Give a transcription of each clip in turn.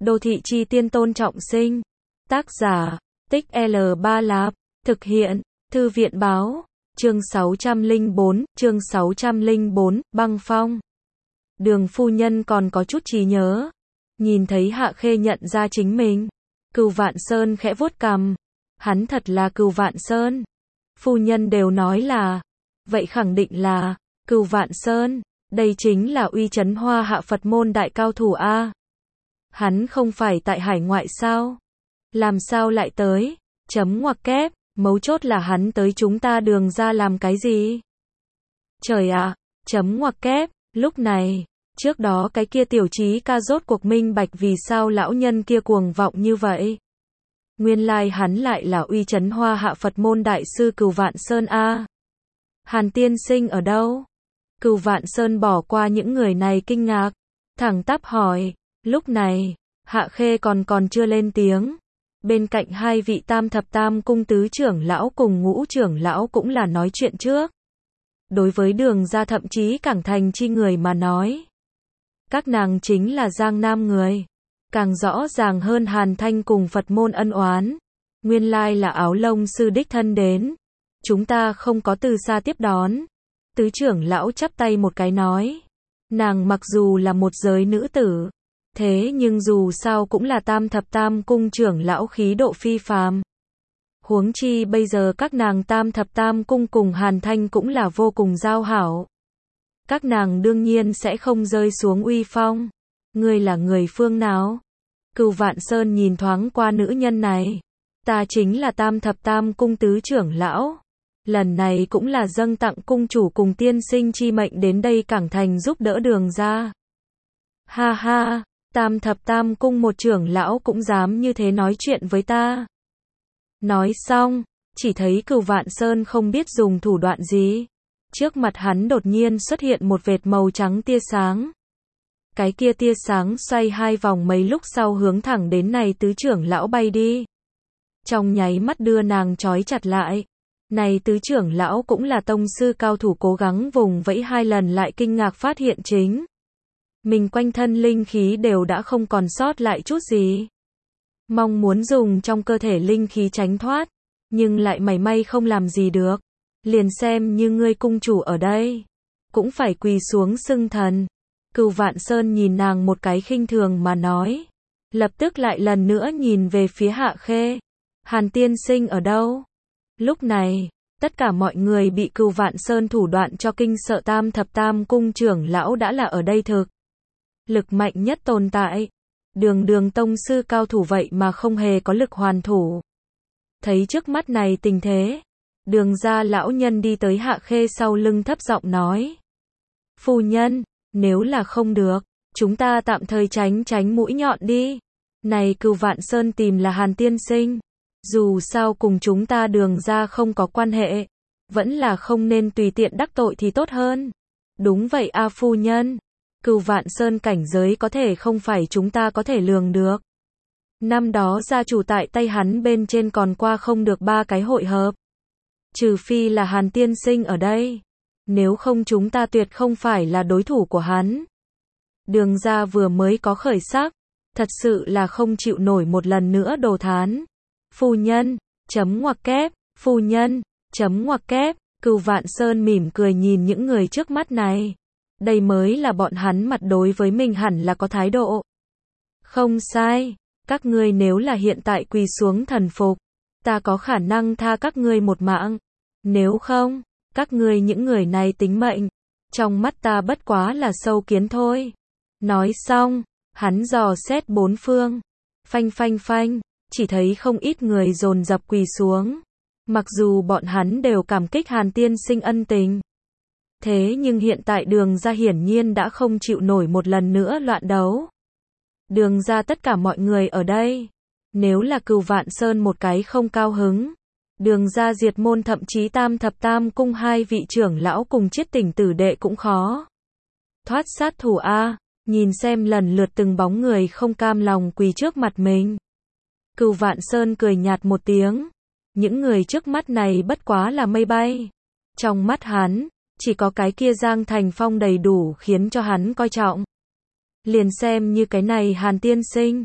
Đô thị chi tiên Tôn Trọng Sinh. Tác giả, Tích L3 Lạp. Thực hiện, Thư viện báo. Chương 604, Băng Phong. Đường phu nhân còn có chút trí nhớ. Nhìn thấy Hạ Khê nhận ra chính mình. Cửu Vạn Sơn khẽ vuốt cằm. Hắn thật là Cửu Vạn Sơn. Phu nhân đều nói là. Vậy khẳng định là Cửu Vạn Sơn. Đây chính là uy chấn Hoa Hạ Phật môn đại cao thủ A. Hắn không phải tại hải ngoại sao? Làm sao lại tới? Chấm ngoặc kép, mấu chốt là hắn tới chúng ta Đường ra làm cái gì? Trời ạ, chấm ngoặc kép, lúc này, trước đó cái kia tiểu trí ca rốt cuộc minh bạch vì sao lão nhân kia cuồng vọng như vậy. Nguyên lai hắn lại là uy chấn Hoa Hạ Phật môn đại sư Cửu Vạn Sơn A. Hàn tiên sinh ở đâu? Cửu Vạn Sơn bỏ qua những người này kinh ngạc, thẳng tắp hỏi. Lúc này, Hạ Khê còn chưa lên tiếng. Bên cạnh hai vị tam thập tam cung tứ trưởng lão cùng ngũ trưởng lão cũng là nói chuyện trước. Đối với Đường ra thậm chí Cảng Thành chi người mà nói. Các nàng chính là Giang Nam người. Càng rõ ràng hơn Hàn Thanh cùng Phật môn ân oán. Nguyên lai là Áo Lông sư đích thân đến. Chúng ta không có từ xa tiếp đón. Tứ trưởng lão chắp tay một cái nói. Nàng mặc dù là một giới nữ tử. Thế nhưng dù sao cũng là tam thập tam cung trưởng lão khí độ phi phàm. Huống chi bây giờ các nàng tam thập tam cung cùng Hàn Thanh cũng là vô cùng giao hảo. Các nàng đương nhiên sẽ không rơi xuống uy phong. Ngươi là người phương nào? Cửu Vạn Sơn nhìn thoáng qua nữ nhân này. Ta chính là tam thập tam cung tứ trưởng lão. Lần này cũng là dâng tặng cung chủ cùng tiên sinh chi mệnh đến đây Cảng Thành giúp đỡ Đường ra. Ha ha, tam thập tam cung một trưởng lão cũng dám như thế nói chuyện với ta. Nói xong, chỉ thấy Cửu Vạn Sơn không biết dùng thủ đoạn gì. Trước mặt hắn đột nhiên xuất hiện một vệt màu trắng tia sáng. Cái kia tia sáng xoay hai vòng mấy lúc sau hướng thẳng đến này tứ trưởng lão bay đi. Trong nháy mắt đưa nàng trói chặt lại. Này tứ trưởng lão cũng là tông sư cao thủ cố gắng vùng vẫy hai lần lại kinh ngạc phát hiện chính. Mình quanh thân linh khí đều đã không còn sót lại chút gì. Mong muốn dùng trong cơ thể linh khí tránh thoát. Nhưng lại mảy may không làm gì được. Liền xem như ngươi cung chủ ở đây. Cũng phải quỳ xuống xưng thần. Cửu Vạn Sơn nhìn nàng một cái khinh thường mà nói. Lập tức lại lần nữa nhìn về phía Hạ Khê. Hàn tiên sinh ở đâu? Lúc này, tất cả mọi người bị Cửu Vạn Sơn thủ đoạn cho kinh sợ tam thập tam cung trưởng lão đã là ở đây thực. Lực mạnh nhất tồn tại. Đường tông sư cao thủ vậy mà không hề có lực hoàn thủ. Thấy trước mắt này tình thế. Đường ra lão nhân đi tới Hạ Khê sau lưng thấp giọng nói. Phu nhân, nếu là không được, chúng ta tạm thời tránh mũi nhọn đi. Này Cửu Vạn Sơn tìm là Hàn tiên sinh. Dù sao cùng chúng ta Đường ra không có quan hệ. Vẫn là không nên tùy tiện đắc tội thì tốt hơn. Đúng vậy a phu nhân. Cửu Vạn Sơn cảnh giới có thể không phải chúng ta có thể lường được. Năm đó gia chủ tại tay hắn bên trên còn qua không được 3 cái hội hợp. Trừ phi là Hàn tiên sinh ở đây. Nếu không chúng ta tuyệt không phải là đối thủ của hắn. Đường ra vừa mới có khởi sắc. Thật sự là không chịu nổi một lần nữa đồ thán. Phu nhân, chấm ngoặc kép, phu nhân, chấm ngoặc kép. Cửu Vạn Sơn mỉm cười nhìn những người trước mắt này. Đây mới là bọn hắn mặt đối với mình hẳn là có thái độ. Không sai, các ngươi nếu là hiện tại quỳ xuống thần phục, ta có khả năng tha các ngươi một mạng. Nếu không, các ngươi những người này tính mệnh, trong mắt ta bất quá là sâu kiến thôi. Nói xong, hắn dò xét bốn phương. Phanh phanh phanh, chỉ thấy không ít người dồn dập quỳ xuống. Mặc dù bọn hắn đều cảm kích Hàn tiên sinh ân tình. Thế nhưng hiện tại Đường ra hiển nhiên đã không chịu nổi một lần nữa loạn đấu. Đường ra tất cả mọi người ở đây. Nếu là Cửu Vạn Sơn một cái không cao hứng. Đường ra diệt môn thậm chí tam thập tam cung hai vị trưởng lão cùng chiết tỉnh tử đệ cũng khó. Thoát sát thủ A, nhìn xem lần lượt từng bóng người không cam lòng quỳ trước mặt mình. Cửu Vạn Sơn cười nhạt một tiếng. Những người trước mắt này bất quá là mây bay. Trong mắt hắn, chỉ có cái kia Giang Thành Phong đầy đủ khiến cho hắn coi trọng. Liền xem như cái này Hàn tiên sinh.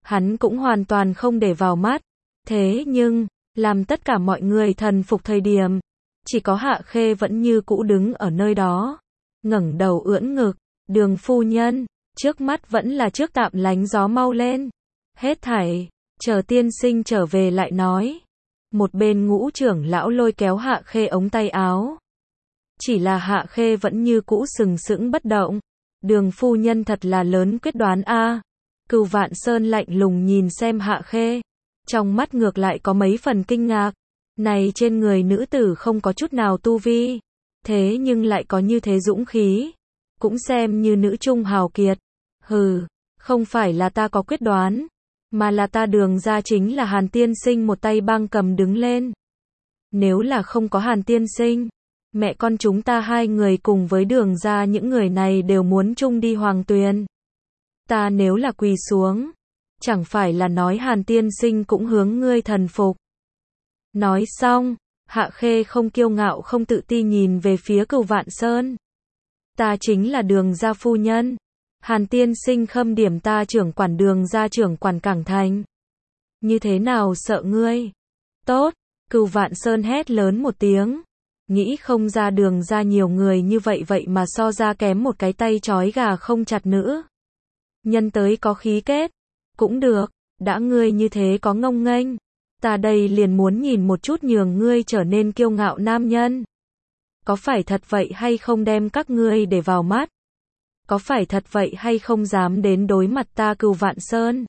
hắn cũng hoàn toàn không để vào mắt. Thế nhưng, làm tất cả mọi người thần phục thời điểm, chỉ có Hạ Khê vẫn như cũ đứng ở nơi đó, ngẩng đầu ưỡn ngực, Đường phu nhân, trước mắt vẫn là trước tạm lánh gió mau lên. Hết thảy, chờ tiên sinh trở về lại nói. Một bên Ngũ trưởng lão lôi kéo Hạ Khê ống tay áo. Chỉ là Hạ Khê vẫn như cũ sừng sững bất động. Đường phu nhân thật là lớn quyết đoán a. Cửu Vạn Sơn lạnh lùng nhìn xem Hạ Khê, trong mắt ngược lại có mấy phần kinh ngạc. Này trên người nữ tử không có chút nào tu vi, thế nhưng lại có như thế dũng khí, cũng xem như nữ trung hào kiệt. Hừ, không phải là ta có quyết đoán, mà là ta Đường gia chính là Hàn tiên sinh một tay băng cầm đứng lên. Nếu là không có Hàn tiên sinh, mẹ con chúng ta hai người cùng với Đường gia những người này đều muốn chung đi Hoàng Tuyền. Ta nếu là quỳ xuống, chẳng phải là nói Hàn tiên sinh cũng hướng ngươi thần phục. Nói xong, Hạ Khê không kiêu ngạo không tự ti nhìn về phía Cửu Vạn Sơn. Ta chính là Đường gia phu nhân. Hàn tiên sinh khâm điểm ta trưởng quản Đường gia trưởng quản Cảng Thành. Như thế nào sợ ngươi? Tốt, Cửu Vạn Sơn hét lớn một tiếng. Nghĩ không ra Đường gia nhiều người như vậy mà so ra kém một cái tay trói gà không chặt nữa. Nhân tới có khí kết. Cũng được, đã ngươi như thế có ngông nghênh. Ta đây liền muốn nhìn một chút nhường ngươi trở nên kiêu ngạo nam nhân. Có phải thật vậy hay không đem các ngươi để vào mắt? Có phải thật vậy hay không dám đến đối mặt ta Cửu Vạn Sơn?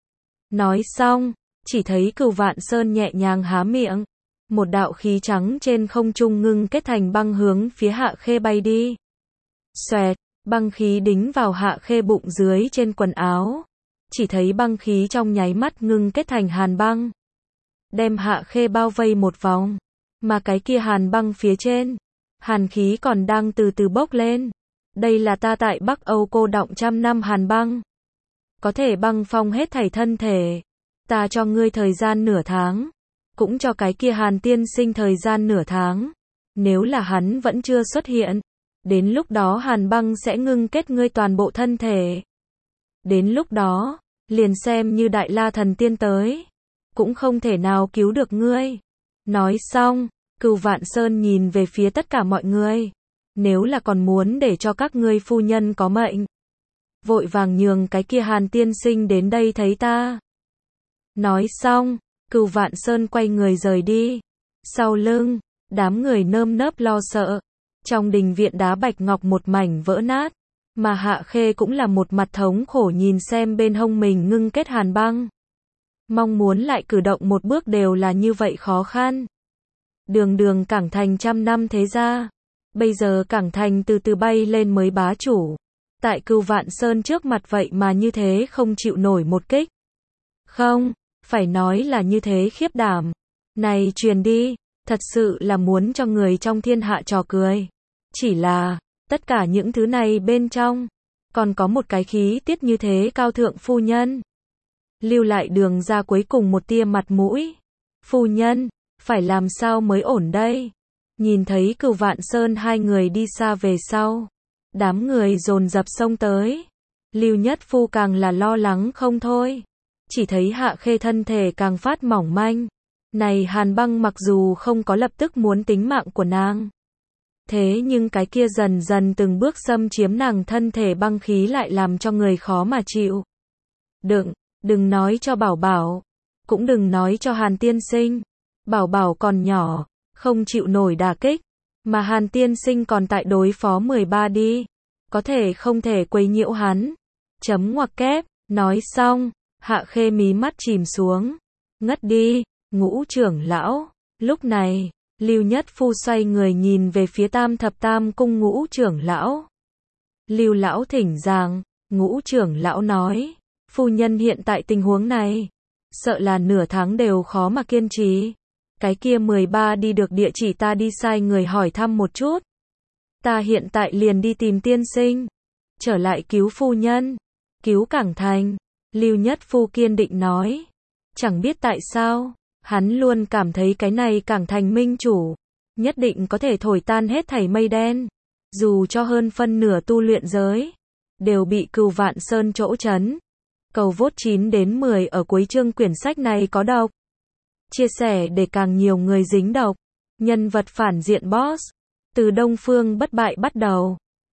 Nói xong, chỉ thấy Cửu Vạn Sơn nhẹ nhàng há miệng. Một đạo khí trắng trên không trung ngưng kết thành băng hướng phía Hạ Khê bay đi. Xoẹt, băng khí đính vào Hạ Khê bụng dưới trên quần áo. Chỉ thấy băng khí trong nháy mắt ngưng kết thành hàn băng. Đem Hạ Khê bao vây một vòng. Mà cái kia hàn băng phía trên, hàn khí còn đang từ từ bốc lên. Đây là ta tại Bắc Âu cô đọng trăm năm hàn băng. Có thể băng phong hết thảy thân thể. Ta cho ngươi thời gian nửa tháng. Cũng cho cái kia Hàn tiên sinh thời gian nửa tháng. Nếu là hắn vẫn chưa xuất hiện, đến lúc đó hàn băng sẽ ngưng kết ngươi toàn bộ thân thể. Đến lúc đó, liền xem như Đại La thần tiên tới, cũng không thể nào cứu được ngươi. Nói xong, Cửu Vạn Sơn nhìn về phía tất cả mọi người. Nếu là còn muốn để cho các ngươi phu nhân có mệnh, vội vàng nhường cái kia Hàn tiên sinh đến đây thấy ta. Nói xong, Cửu Vạn Sơn quay người rời đi. Sau lưng, đám người nơm nớp lo sợ. Trong đình viện đá bạch ngọc một mảnh vỡ nát, mà Hạ Khê cũng là một mặt thống khổ nhìn xem bên hông mình ngưng kết hàn băng. Mong muốn lại cử động một bước đều là như vậy khó khăn. Đường Cảng Thành trăm năm thế gia, bây giờ Cảng Thành từ từ bay lên mới bá chủ. Tại Cửu Vạn Sơn trước mặt vậy mà như thế không chịu nổi một kích. Không, phải nói là như thế khiếp đảm. Này truyền đi, thật sự là muốn cho người trong thiên hạ trò cười. Chỉ là, tất cả những thứ này bên trong, còn có một cái khí tiết như thế cao thượng phu nhân. Lưu lại Đường ra cuối cùng một tia mặt mũi. Phu nhân, phải làm sao mới ổn đây? Nhìn thấy Cửu Vạn Sơn hai người đi xa về sau, đám người dồn dập xông tới. Lưu Nhất Phu càng là lo lắng không thôi. Chỉ thấy Hạ Khê thân thể càng phát mỏng manh. Này hàn băng mặc dù không có lập tức muốn tính mạng của nàng, thế nhưng cái kia dần dần từng bước xâm chiếm nàng thân thể băng khí lại làm cho người khó mà chịu. Đừng nói cho Bảo Bảo, cũng đừng nói cho Hàn tiên sinh. Bảo Bảo còn nhỏ, không chịu nổi đả kích, mà Hàn tiên sinh còn tại đối phó 13 đi, có thể không thể quấy nhiễu hắn. Chấm ngoặc kép, nói xong, Hạ Khê mí mắt chìm xuống, ngất đi. Ngũ trưởng lão, lúc này, Lưu Nhất Phu xoay người nhìn về phía Tam Thập Tam Cung Ngũ trưởng lão. Lưu lão thỉnh giảng. Ngũ trưởng lão nói, phu nhân hiện tại tình huống này, sợ là nửa tháng đều khó mà kiên trì. Cái kia 13 đi được địa chỉ ta đi sai người hỏi thăm một chút. Ta hiện tại liền đi tìm tiên sinh, trở lại cứu phu nhân, cứu Cảng Thành. Lưu Nhất Phu kiên định nói. Chẳng biết tại sao, hắn luôn cảm thấy cái này Cảng Thành minh chủ, nhất định có thể thổi tan hết thảy mây đen. Dù cho hơn phân nửa tu luyện giới, đều bị Cửu Vạn Sơn chỗ trấn. Cầu vote 9 đến 10 ở cuối chương quyển sách này có độc. Chia sẻ để càng nhiều người dính độc. Nhân vật phản diện boss. Từ Đông Phương bất bại bắt đầu.